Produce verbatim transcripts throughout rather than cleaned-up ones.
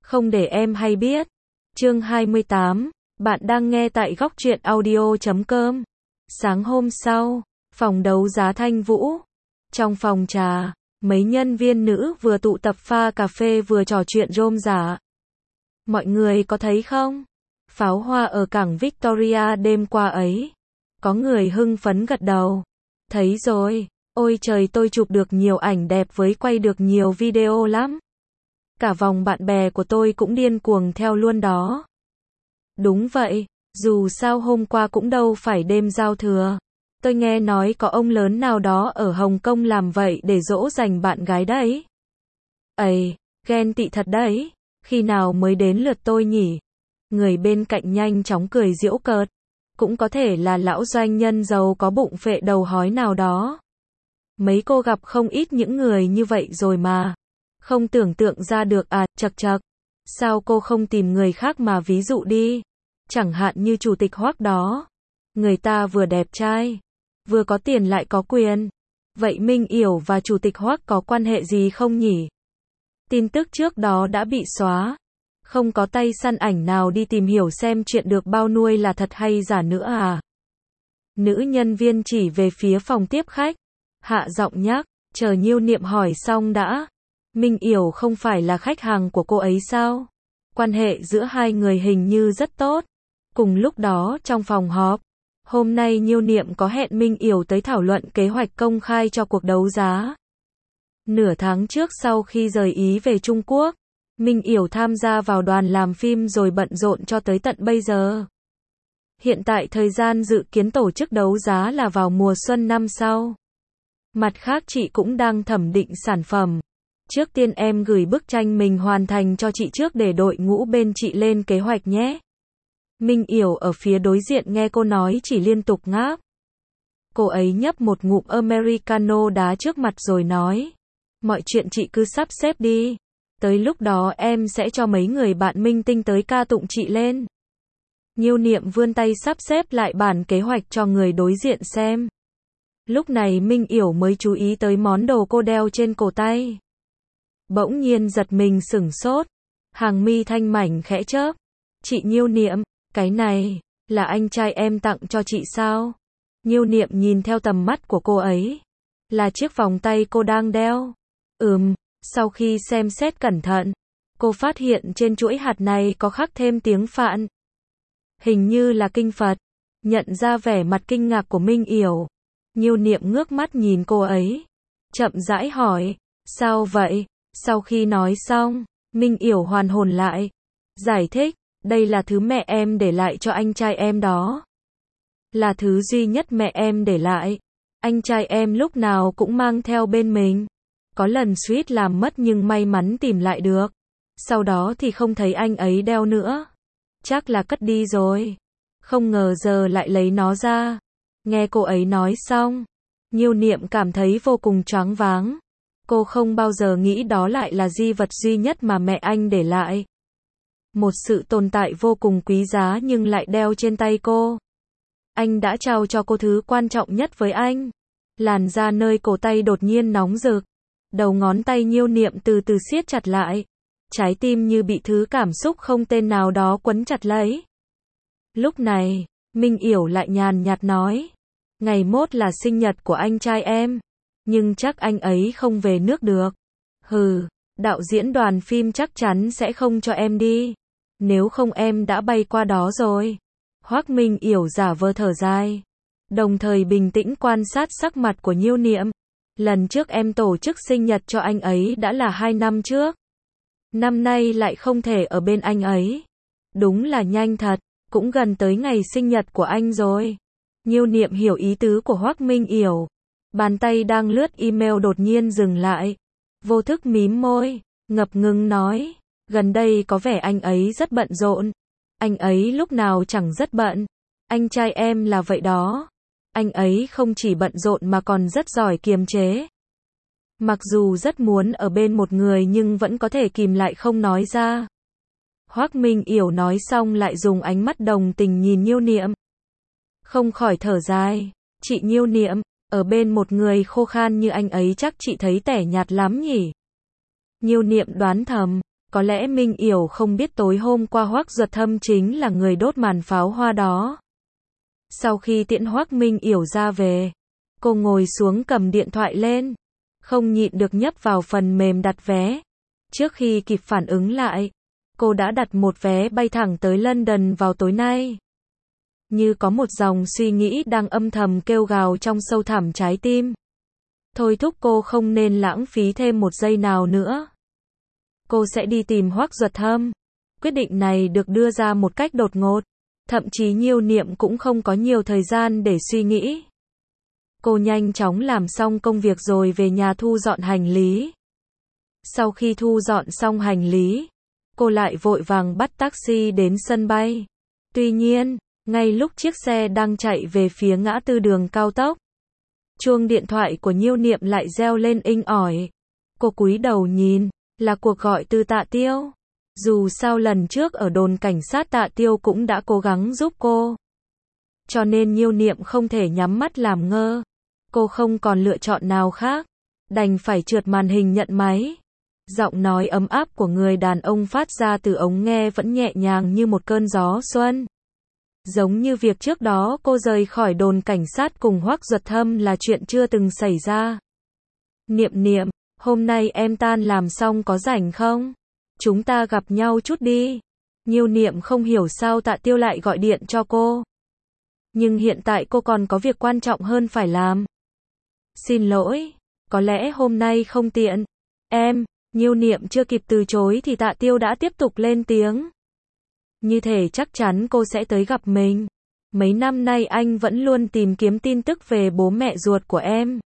không để em hay biết. Chương hai mươi tám, bạn đang nghe tại góc truyện audio chấm com. Sáng hôm sau, phòng đấu giá Thanh Vũ. Trong phòng trà, mấy nhân viên nữ vừa tụ tập pha cà phê vừa trò chuyện rôm rả. Mọi người có thấy không? Pháo hoa ở cảng Victoria đêm qua ấy. Có người hưng phấn gật đầu. Thấy rồi, ôi trời, tôi chụp được nhiều ảnh đẹp với quay được nhiều video lắm. Cả vòng bạn bè của tôi cũng điên cuồng theo luôn đó. Đúng vậy, dù sao hôm qua cũng đâu phải đêm giao thừa. Tôi nghe nói có ông lớn nào đó ở Hồng Kông làm vậy để dỗ dành bạn gái đấy. Ây, ghen tị thật đấy, khi nào mới đến lượt tôi nhỉ? Người bên cạnh nhanh chóng cười giễu cợt. Cũng có thể là lão doanh nhân giàu có bụng phệ đầu hói nào đó. Mấy cô gặp không ít những người như vậy rồi mà. Không tưởng tượng ra được à, chật chật. Sao cô không tìm người khác mà ví dụ đi? Chẳng hạn như chủ tịch Hoắc đó. Người ta vừa đẹp trai, vừa có tiền lại có quyền. Vậy Minh Yểu và chủ tịch Hoắc có quan hệ gì không nhỉ? Tin tức trước đó đã bị xóa. Không có tay săn ảnh nào đi tìm hiểu xem chuyện được bao nuôi là thật hay giả nữa à? Nữ nhân viên chỉ về phía phòng tiếp khách. Hạ giọng nhắc, chờ Nhiêu Niệm hỏi xong đã. Minh Yểu không phải là khách hàng của cô ấy sao? Quan hệ giữa hai người hình như rất tốt. Cùng lúc đó trong phòng họp, hôm nay Nhiêu Niệm có hẹn Minh Yểu tới thảo luận kế hoạch công khai cho cuộc đấu giá. Nửa tháng trước sau khi rời Ý về Trung Quốc, Minh Yểu tham gia vào đoàn làm phim rồi bận rộn cho tới tận bây giờ. Hiện tại thời gian dự kiến tổ chức đấu giá là vào mùa xuân năm sau. Mặt khác chị cũng đang thẩm định sản phẩm. Trước tiên em gửi bức tranh mình hoàn thành cho chị trước để đội ngũ bên chị lên kế hoạch nhé. Minh Yểu ở phía đối diện nghe cô nói chỉ liên tục ngáp. Cô ấy nhấp một ngụm Americano đá trước mặt rồi nói. Mọi chuyện chị cứ sắp xếp đi. Tới lúc đó em sẽ cho mấy người bạn minh tinh tới ca tụng chị lên. Nhiêu Niệm vươn tay sắp xếp lại bản kế hoạch cho người đối diện xem. Lúc này Minh Yểu mới chú ý tới món đồ cô đeo trên cổ tay. Bỗng nhiên giật mình sửng sốt. Hàng mi thanh mảnh khẽ chớp. Chị Nhiêu Niệm, cái này, là anh trai em tặng cho chị sao? Nhiêu Niệm nhìn theo tầm mắt của cô ấy. Là chiếc vòng tay cô đang đeo. Ừm, sau khi xem xét cẩn thận, cô phát hiện trên chuỗi hạt này có khắc thêm tiếng Phạn. Hình như là kinh Phật. Nhận ra vẻ mặt kinh ngạc của Minh Yểu. Nhiêu Niệm ngước mắt nhìn cô ấy. Chậm rãi hỏi, sao vậy? Sau khi nói xong, Minh Yểu hoàn hồn lại. Giải thích, đây là thứ mẹ em để lại cho anh trai em đó. Là thứ duy nhất mẹ em để lại. Anh trai em lúc nào cũng mang theo bên mình. Có lần suýt làm mất nhưng may mắn tìm lại được. Sau đó thì không thấy anh ấy đeo nữa. Chắc là cất đi rồi. Không ngờ giờ lại lấy nó ra. Nghe cô ấy nói xong, Nhiêu Niệm cảm thấy vô cùng choáng váng. Cô không bao giờ nghĩ đó lại là di vật duy nhất mà mẹ anh để lại. Một sự tồn tại vô cùng quý giá nhưng lại đeo trên tay cô. Anh đã trao cho cô thứ quan trọng nhất với anh. Làn da nơi cổ tay đột nhiên nóng rực. Đầu ngón tay Nhiêu Niệm từ từ siết chặt lại. Trái tim như bị thứ cảm xúc không tên nào đó quấn chặt lấy. Lúc này, Minh Yểu lại nhàn nhạt nói. Ngày mốt là sinh nhật của anh trai em. Nhưng chắc anh ấy không về nước được. Hừ, đạo diễn đoàn phim chắc chắn sẽ không cho em đi. Nếu không em đã bay qua đó rồi. Hoắc Minh Yểu giả vờ thở dài. Đồng thời bình tĩnh quan sát sắc mặt của Nhiêu Niệm. Lần trước em tổ chức sinh nhật cho anh ấy đã là hai năm trước. Năm nay lại không thể ở bên anh ấy. Đúng là nhanh thật, cũng gần tới ngày sinh nhật của anh rồi. Nhiêu Niệm hiểu ý tứ của Hoắc Minh Yểu. Bàn tay đang lướt email đột nhiên dừng lại. Vô thức mím môi, ngập ngừng nói. Gần đây có vẻ anh ấy rất bận rộn. Anh ấy lúc nào chẳng rất bận. Anh trai em là vậy đó. Anh ấy không chỉ bận rộn mà còn rất giỏi kiềm chế. Mặc dù rất muốn ở bên một người nhưng vẫn có thể kìm lại không nói ra. Hoắc Minh Yểu nói xong lại dùng ánh mắt đồng tình nhìn Nhiêu Niệm. Không khỏi thở dài. Chị Nhiêu Niệm, ở bên một người khô khan như anh ấy chắc chị thấy tẻ nhạt lắm nhỉ? Nhiêu Niệm đoán thầm. Có lẽ Minh Yểu không biết tối hôm qua Hoắc Duật Thâm chính là người đốt màn pháo hoa đó. Sau khi tiễn Hoắc Minh Yểu ra về, cô ngồi xuống cầm điện thoại lên, không nhịn được nhấp vào phần mềm đặt vé. Trước khi kịp phản ứng lại, cô đã đặt một vé bay thẳng tới London vào tối nay. Như có một dòng suy nghĩ đang âm thầm kêu gào trong sâu thẳm trái tim. Thôi thúc cô không nên lãng phí thêm một giây nào nữa. Cô sẽ đi tìm Hoắc Duật Thâm. Quyết định này được đưa ra một cách đột ngột. Thậm chí Nhiêu Niệm cũng không có nhiều thời gian để suy nghĩ. Cô nhanh chóng làm xong công việc rồi về nhà thu dọn hành lý. Sau khi thu dọn xong hành lý, cô lại vội vàng bắt taxi đến sân bay. Tuy nhiên, ngay lúc chiếc xe đang chạy về phía ngã tư đường cao tốc, chuông điện thoại của Nhiêu Niệm lại reo lên inh ỏi. Cô cúi đầu nhìn, là cuộc gọi từ Tạ Tiêu. Dù sao lần trước ở đồn cảnh sát Tạ Tiêu cũng đã cố gắng giúp cô. Cho nên Nhiêu Niệm không thể nhắm mắt làm ngơ. Cô không còn lựa chọn nào khác. Đành phải trượt màn hình nhận máy. Giọng nói ấm áp của người đàn ông phát ra từ ống nghe vẫn nhẹ nhàng như một cơn gió xuân. Giống như việc trước đó cô rời khỏi đồn cảnh sát cùng Hoắc Duật Thâm là chuyện chưa từng xảy ra. Niệm Niệm, hôm nay em tan làm xong có rảnh không? Chúng ta gặp nhau chút đi. Nhiêu Niệm không hiểu sao Tạ Tiêu lại gọi điện cho cô. Nhưng hiện tại cô còn có việc quan trọng hơn phải làm. Xin lỗi, có lẽ hôm nay không tiện. Em, Nhiêu Niệm chưa kịp từ chối thì Tạ Tiêu đã tiếp tục lên tiếng. Như thể chắc chắn cô sẽ tới gặp mình. Mấy năm nay anh vẫn luôn tìm kiếm tin tức về bố mẹ ruột của em.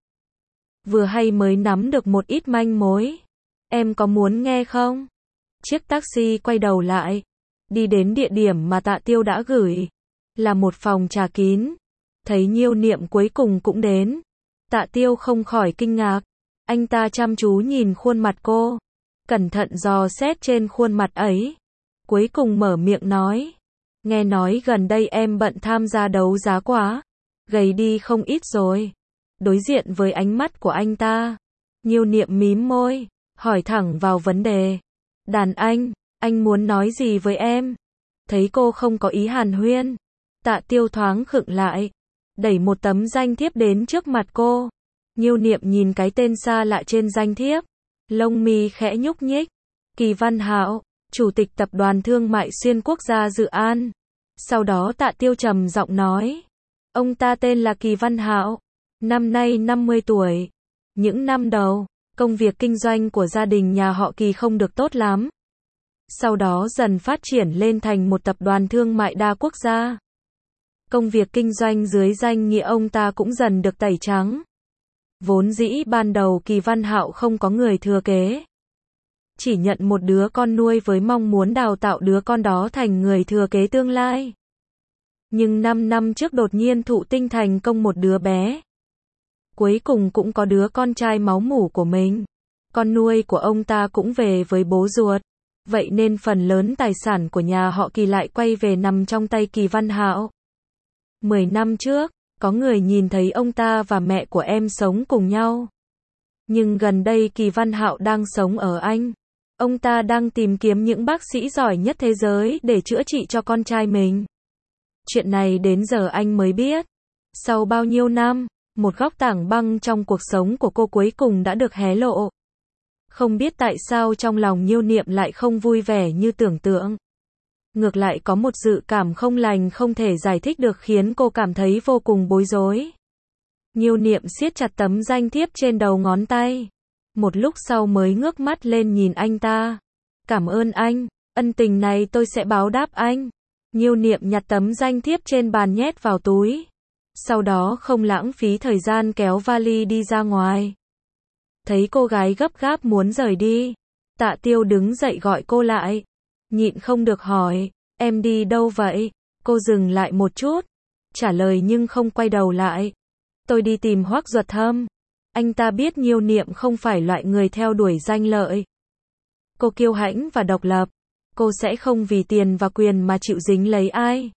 Vừa hay mới nắm được một ít manh mối. Em có muốn nghe không? Chiếc taxi quay đầu lại, đi đến địa điểm mà Tạ Tiêu đã gửi. Là một phòng trà kín. Thấy Nhiêu Niệm cuối cùng cũng đến. Tạ Tiêu không khỏi kinh ngạc. Anh ta chăm chú nhìn khuôn mặt cô. Cẩn thận dò xét trên khuôn mặt ấy. Cuối cùng mở miệng nói. Nghe nói gần đây em bận tham gia đấu giá quá. Gầy đi không ít rồi. Đối diện với ánh mắt của anh ta, Nhiêu Niệm mím môi, hỏi thẳng vào vấn đề. Đàn anh, anh muốn nói gì với em? Thấy cô không có ý hàn huyên, Tạ Tiêu thoáng khựng lại, đẩy một tấm danh thiếp đến trước mặt cô. Nhiêu Niệm nhìn cái tên xa lạ trên danh thiếp, lông mi khẽ nhúc nhích. Kỳ Văn Hạo, Chủ tịch Tập đoàn Thương mại Xuyên Quốc gia Dự An. Sau đó Tạ Tiêu trầm giọng nói. Ông ta tên là Kỳ Văn Hạo, năm nay năm mươi tuổi. Những năm đầu, công việc kinh doanh của gia đình nhà họ Kỳ không được tốt lắm. Sau đó dần phát triển lên thành một tập đoàn thương mại đa quốc gia. Công việc kinh doanh dưới danh nghĩa ông ta cũng dần được tẩy trắng. Vốn dĩ ban đầu Kỳ Văn Hạo không có người thừa kế. Chỉ nhận một đứa con nuôi với mong muốn đào tạo đứa con đó thành người thừa kế tương lai. Nhưng năm năm trước đột nhiên thụ tinh thành công một đứa bé. Cuối cùng cũng có đứa con trai máu mủ của mình. Con nuôi của ông ta cũng về với bố ruột. Vậy nên phần lớn tài sản của nhà họ Kỳ lại quay về nằm trong tay Kỳ Văn Hạo. Mười năm trước, có người nhìn thấy ông ta và mẹ của em sống cùng nhau. Nhưng gần đây Kỳ Văn Hạo đang sống ở Anh. Ông ta đang tìm kiếm những bác sĩ giỏi nhất thế giới để chữa trị cho con trai mình. Chuyện này đến giờ anh mới biết. Sau bao nhiêu năm, một góc tảng băng trong cuộc sống của cô cuối cùng đã được hé lộ. Không biết tại sao trong lòng Nhiêu Niệm lại không vui vẻ như tưởng tượng. Ngược lại có một dự cảm không lành không thể giải thích được khiến cô cảm thấy vô cùng bối rối. Nhiêu Niệm siết chặt tấm danh thiếp trên đầu ngón tay. Một lúc sau mới ngước mắt lên nhìn anh ta. Cảm ơn anh, ân tình này tôi sẽ báo đáp anh. Nhiêu Niệm nhặt tấm danh thiếp trên bàn nhét vào túi. Sau đó không lãng phí thời gian kéo vali đi ra ngoài. Thấy cô gái gấp gáp muốn rời đi, Tạ Tiêu đứng dậy gọi cô lại. Nhịn không được hỏi, em đi đâu vậy? Cô dừng lại một chút, trả lời nhưng không quay đầu lại. Tôi đi tìm Hoắc Duật Thâm. Anh ta biết Nhiêu Niệm không phải loại người theo đuổi danh lợi. Cô kiêu hãnh và độc lập. Cô sẽ không vì tiền và quyền mà chịu dính lấy ai.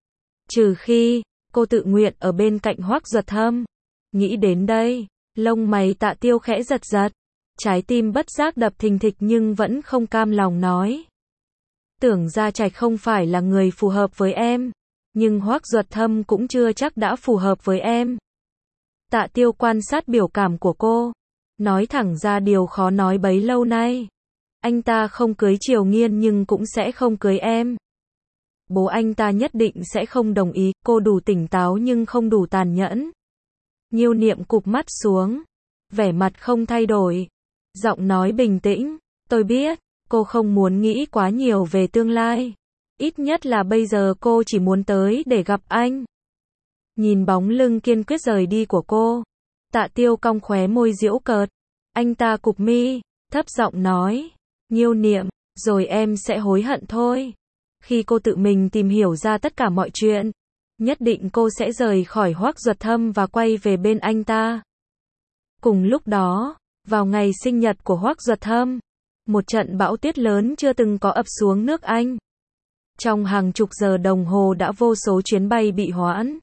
Trừ khi, cô tự nguyện ở bên cạnh Hoắc Duật Thâm. Nghĩ đến đây, lông mày Tạ Tiêu khẽ giật giật. Trái tim bất giác đập thình thịch nhưng vẫn không cam lòng nói. Tưởng Gia Trạch không phải là người phù hợp với em, nhưng Hoắc Duật Thâm cũng chưa chắc đã phù hợp với em. Tạ Tiêu quan sát biểu cảm của cô, nói thẳng ra điều khó nói bấy lâu nay. Anh ta không cưới Triều Nghiên nhưng cũng sẽ không cưới em. Bố anh ta nhất định sẽ không đồng ý, cô đủ tỉnh táo nhưng không đủ tàn nhẫn. Nhiêu Niệm cụp mắt xuống, vẻ mặt không thay đổi, giọng nói bình tĩnh, tôi biết, cô không muốn nghĩ quá nhiều về tương lai. Ít nhất là bây giờ cô chỉ muốn tới để gặp anh. Nhìn bóng lưng kiên quyết rời đi của cô, Tạ Tiêu cong khóe môi giễu cợt. Anh ta cụp mi, thấp giọng nói, Nhiêu Niệm, rồi em sẽ hối hận thôi. Khi cô tự mình tìm hiểu ra tất cả mọi chuyện, nhất định cô sẽ rời khỏi Hoắc Duật Thâm và quay về bên anh ta. Cùng lúc đó, vào ngày sinh nhật của Hoắc Duật Thâm, một trận bão tuyết lớn chưa từng có ập xuống nước Anh. Trong hàng chục giờ đồng hồ đã vô số chuyến bay bị hoãn.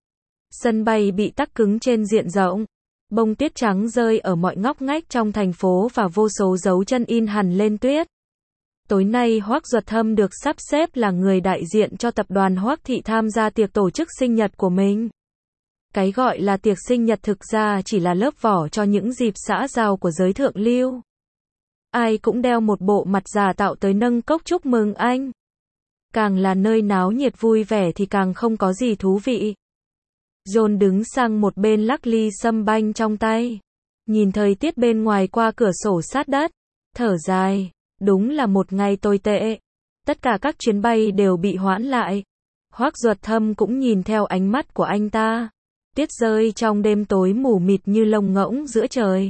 Sân bay bị tắc cứng trên diện rộng. Bông tuyết trắng rơi ở mọi ngóc ngách trong thành phố và vô số dấu chân in hẳn lên tuyết. Tối nay Hoắc Duật Thâm được sắp xếp là người đại diện cho tập đoàn Hoắc Thị tham gia tiệc tổ chức sinh nhật của mình. Cái gọi là tiệc sinh nhật thực ra chỉ là lớp vỏ cho những dịp xã giao của giới thượng lưu. Ai cũng đeo một bộ mặt giả tạo tới nâng cốc chúc mừng anh. Càng là nơi náo nhiệt vui vẻ thì càng không có gì thú vị. John đứng sang một bên lắc ly sâm banh trong tay. Nhìn thời tiết bên ngoài qua cửa sổ sát đất. Thở dài. Đúng là một ngày tồi tệ. Tất cả các chuyến bay đều bị hoãn lại. Hoắc Duật Thâm cũng nhìn theo ánh mắt của anh ta. Tuyết rơi trong đêm tối mù mịt như lông ngỗng giữa trời.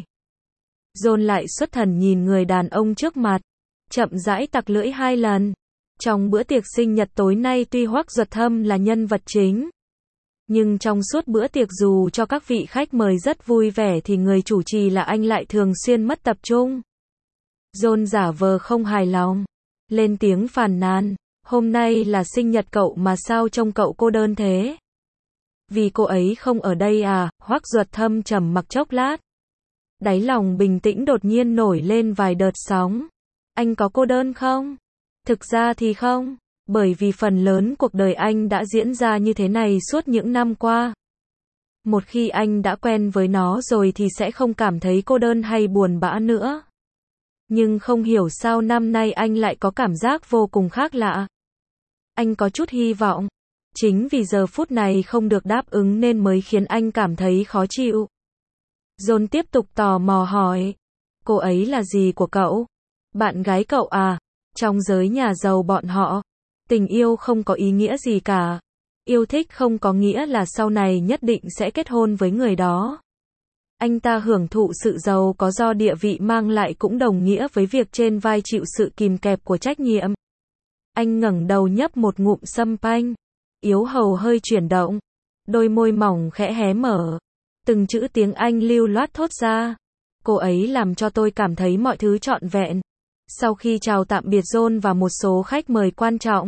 John lại xuất thần nhìn người đàn ông trước mặt. Chậm rãi tặc lưỡi hai lần. Trong bữa tiệc sinh nhật tối nay tuy Hoắc Duật Thâm là nhân vật chính, nhưng trong suốt bữa tiệc dù cho các vị khách mời rất vui vẻ thì người chủ trì là anh lại thường xuyên mất tập trung. John giả vờ không hài lòng, lên tiếng phàn nàn, hôm nay là sinh nhật cậu mà sao trông cậu cô đơn thế? Vì cô ấy không ở đây à? Hoắc Duật Thâm trầm mặc chốc lát. Đáy lòng bình tĩnh đột nhiên nổi lên vài đợt sóng. Anh có cô đơn không? Thực ra thì không, bởi vì phần lớn cuộc đời anh đã diễn ra như thế này suốt những năm qua. Một khi anh đã quen với nó rồi thì sẽ không cảm thấy cô đơn hay buồn bã nữa. Nhưng không hiểu sao năm nay anh lại có cảm giác vô cùng khác lạ. Anh có chút hy vọng. Chính vì giờ phút này không được đáp ứng nên mới khiến anh cảm thấy khó chịu. John tiếp tục tò mò hỏi. Cô ấy là gì của cậu? Bạn gái cậu à? Trong giới nhà giàu bọn họ, tình yêu không có ý nghĩa gì cả. Yêu thích không có nghĩa là sau này nhất định sẽ kết hôn với người đó. Anh ta hưởng thụ sự giàu có do địa vị mang lại cũng đồng nghĩa với việc trên vai chịu sự kìm kẹp của trách nhiệm. Anh ngẩng đầu nhấp một ngụm sâm panh, yếu hầu hơi chuyển động, đôi môi mỏng khẽ hé mở, từng chữ tiếng Anh lưu loát thốt ra. Cô ấy làm cho tôi cảm thấy mọi thứ trọn vẹn. Sau khi chào tạm biệt John và một số khách mời quan trọng,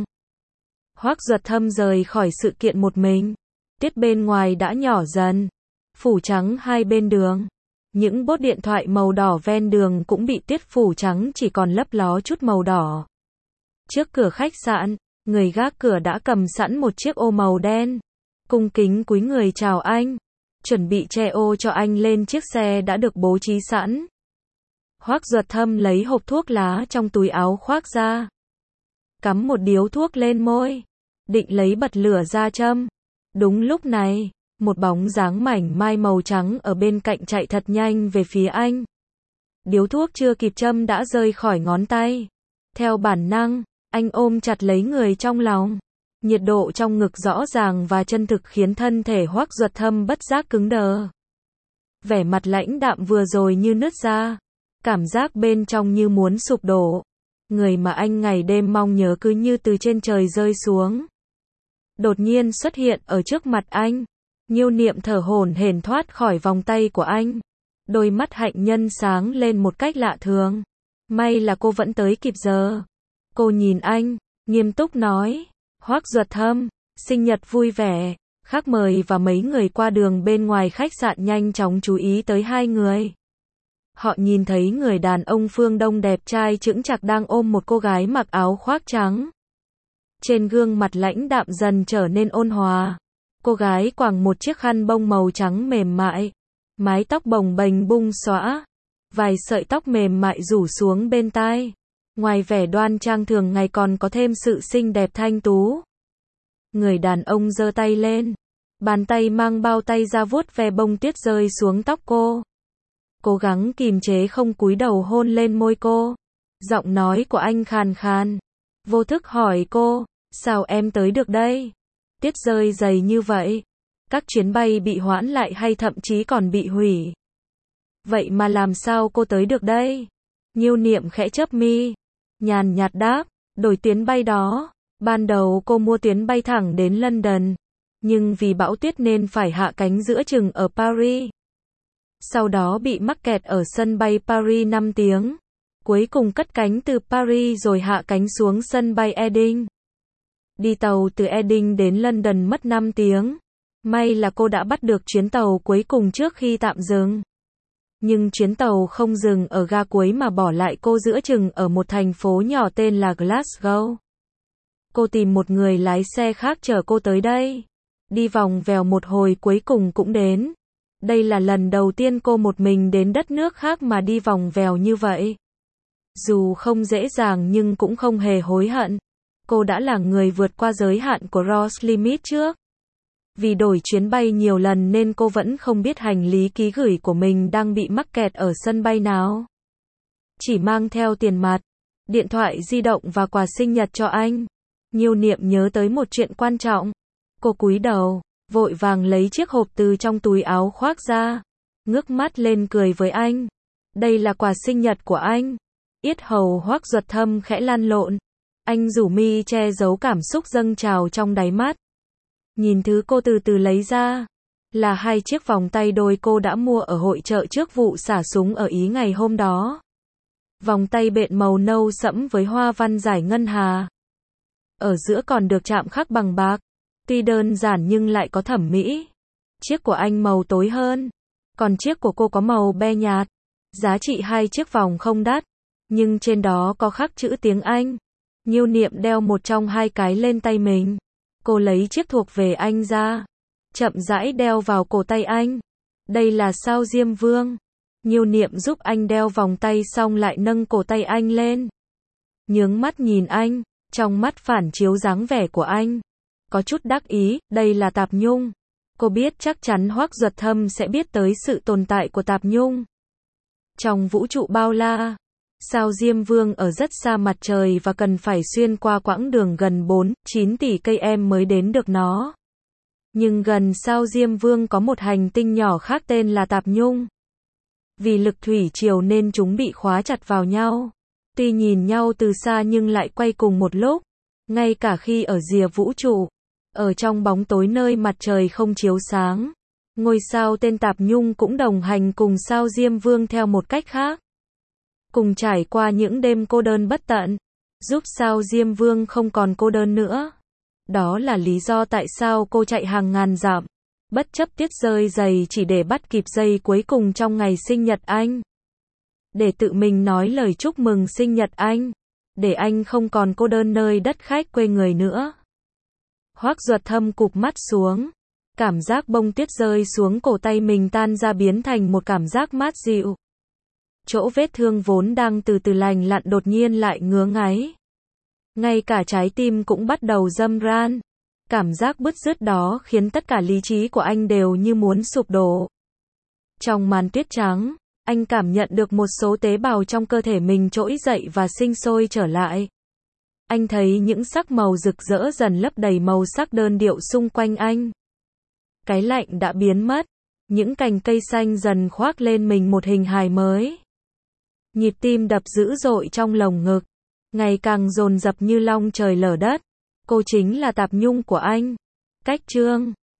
Hoắc Duật Thâm rời khỏi sự kiện một mình. Tuyết bên ngoài đã nhỏ dần, phủ trắng hai bên đường. Những bốt điện thoại màu đỏ ven đường cũng bị tuyết phủ trắng chỉ còn lấp ló chút màu đỏ. Trước cửa khách sạn, người gác cửa đã cầm sẵn một chiếc ô màu đen. Cung kính cúi người chào anh, chuẩn bị che ô cho anh lên chiếc xe đã được bố trí sẵn. Hoắc Duật Thâm lấy hộp thuốc lá trong túi áo khoác ra, cắm một điếu thuốc lên môi, định lấy bật lửa ra châm. Đúng lúc này, một bóng dáng mảnh mai màu trắng ở bên cạnh chạy thật nhanh về phía anh. Điếu thuốc chưa kịp châm đã rơi khỏi ngón tay. Theo bản năng, anh ôm chặt lấy người trong lòng. Nhiệt độ trong ngực rõ ràng và chân thực khiến thân thể Hoắc Duật Thâm bất giác cứng đờ. Vẻ mặt lãnh đạm vừa rồi như nứt ra. Cảm giác bên trong như muốn sụp đổ. Người mà anh ngày đêm mong nhớ cứ như từ trên trời rơi xuống. Đột nhiên xuất hiện ở trước mặt anh. Nhiêu Niệm thở hổn hển thoát khỏi vòng tay của anh. Đôi mắt hạnh nhân sáng lên một cách lạ thường. May là cô vẫn tới kịp giờ. Cô nhìn anh, nghiêm túc nói. Hoắc Duật Thâm, sinh nhật vui vẻ. Khách mời và mấy người qua đường bên ngoài khách sạn nhanh chóng chú ý tới hai người. Họ nhìn thấy người đàn ông phương Đông đẹp trai chững chạc đang ôm một cô gái mặc áo khoác trắng. Trên gương mặt lãnh đạm dần trở nên ôn hòa. Cô gái quàng một chiếc khăn bông màu trắng mềm mại. Mái tóc bồng bềnh bung xõa. Vài sợi tóc mềm mại rủ xuống bên tai. Ngoài vẻ đoan trang thường ngày còn có thêm sự xinh đẹp thanh tú. Người đàn ông giơ tay lên. Bàn tay mang bao tay ra vuốt ve bông tuyết rơi xuống tóc cô. Cố gắng kìm chế không cúi đầu hôn lên môi cô. Giọng nói của anh khàn khàn. Vô thức hỏi cô, sao em tới được đây? Tuyết rơi dày như vậy. Các chuyến bay bị hoãn lại hay thậm chí còn bị hủy. Vậy mà làm sao cô tới được đây? Nhiêu Niệm khẽ chớp mi. Nhàn nhạt đáp, đổi tuyến bay đó. Ban đầu cô mua tuyến bay thẳng đến London. Nhưng vì bão tuyết nên phải hạ cánh giữa chừng ở Paris. Sau đó bị mắc kẹt ở sân bay Paris năm tiếng. Cuối cùng cất cánh từ Paris rồi hạ cánh xuống sân bay Reading. Đi tàu từ Reading đến London mất năm tiếng. May là cô đã bắt được chuyến tàu cuối cùng trước khi tạm dừng. Nhưng chuyến tàu không dừng ở ga cuối mà bỏ lại cô giữa chừng ở một thành phố nhỏ tên là Glasgow. Cô tìm một người lái xe khác chở cô tới đây. Đi vòng vèo một hồi cuối cùng cũng đến. Đây là lần đầu tiên cô một mình đến đất nước khác mà đi vòng vèo như vậy. Dù không dễ dàng nhưng cũng không hề hối hận. Cô đã là người vượt qua giới hạn của Ross Limit trước. Vì đổi chuyến bay nhiều lần nên cô vẫn không biết hành lý ký gửi của mình đang bị mắc kẹt ở sân bay nào. Chỉ mang theo tiền mặt, điện thoại di động và quà sinh nhật cho anh. Nhiêu Niệm nhớ tới một chuyện quan trọng. Cô cúi đầu, vội vàng lấy chiếc hộp từ trong túi áo khoác ra. Ngước mắt lên cười với anh. Đây là quà sinh nhật của anh. Yết hầu Hoắc Duật Thâm khẽ lăn lộn. Anh rủ mi che giấu cảm xúc dâng trào trong đáy mắt. Nhìn thứ cô từ từ lấy ra. Là hai chiếc vòng tay đôi cô đã mua ở hội chợ trước vụ xả súng ở Ý ngày hôm đó. Vòng tay bện màu nâu sẫm với hoa văn giải ngân hà. Ở giữa còn được chạm khắc bằng bạc. Tuy đơn giản nhưng lại có thẩm mỹ. Chiếc của anh màu tối hơn. Còn chiếc của cô có màu be nhạt. Giá trị hai chiếc vòng không đắt. Nhưng trên đó có khắc chữ tiếng Anh. Nhiêu Niệm đeo một trong hai cái lên tay mình. Cô lấy chiếc thuộc về anh ra. Chậm rãi đeo vào cổ tay anh. Đây là sao Diêm Vương. Nhiêu Niệm giúp anh đeo vòng tay xong lại nâng cổ tay anh lên. Nhướng mắt nhìn anh. Trong mắt phản chiếu dáng vẻ của anh. Có chút đắc ý, đây là Tạp Nhung. Cô biết chắc chắn Hoắc Duật Thâm sẽ biết tới sự tồn tại của Tạp Nhung. Trong vũ trụ bao la, sao Diêm Vương ở rất xa mặt trời và cần phải xuyên qua quãng đường gần bốn, chín tỷ cây em mới đến được nó. Nhưng gần sao Diêm Vương có một hành tinh nhỏ khác tên là Tạp Nhung. Vì lực thủy triều nên chúng bị khóa chặt vào nhau. Tuy nhìn nhau từ xa nhưng lại quay cùng một lúc. Ngay cả khi ở rìa vũ trụ, ở trong bóng tối nơi mặt trời không chiếu sáng, ngôi sao tên Tạp Nhung cũng đồng hành cùng sao Diêm Vương theo một cách khác. Cùng trải qua những đêm cô đơn bất tận, giúp sao Diêm Vương không còn cô đơn nữa. Đó là lý do tại sao cô chạy hàng ngàn dặm, bất chấp tuyết rơi dày chỉ để bắt kịp giây cuối cùng trong ngày sinh nhật anh. Để tự mình nói lời chúc mừng sinh nhật anh. Để anh không còn cô đơn nơi đất khách quê người nữa. Hoắc Duật Thâm cụp mắt xuống. Cảm giác bông tuyết rơi xuống cổ tay mình tan ra biến thành một cảm giác mát dịu. Chỗ vết thương vốn đang từ từ lành lặn đột nhiên lại ngứa ngáy. Ngay cả trái tim cũng bắt đầu râm ran. Cảm giác bứt rứt đó khiến tất cả lý trí của anh đều như muốn sụp đổ. Trong màn tuyết trắng, anh cảm nhận được một số tế bào trong cơ thể mình trỗi dậy và sinh sôi trở lại. Anh thấy những sắc màu rực rỡ dần lấp đầy màu sắc đơn điệu xung quanh anh. Cái lạnh đã biến mất. Những cành cây xanh dần khoác lên mình một hình hài mới. Nhịp tim đập dữ dội trong lồng ngực. Ngày càng dồn dập như long trời lở đất. Cô chính là Tạp Nhung của anh. Cách chương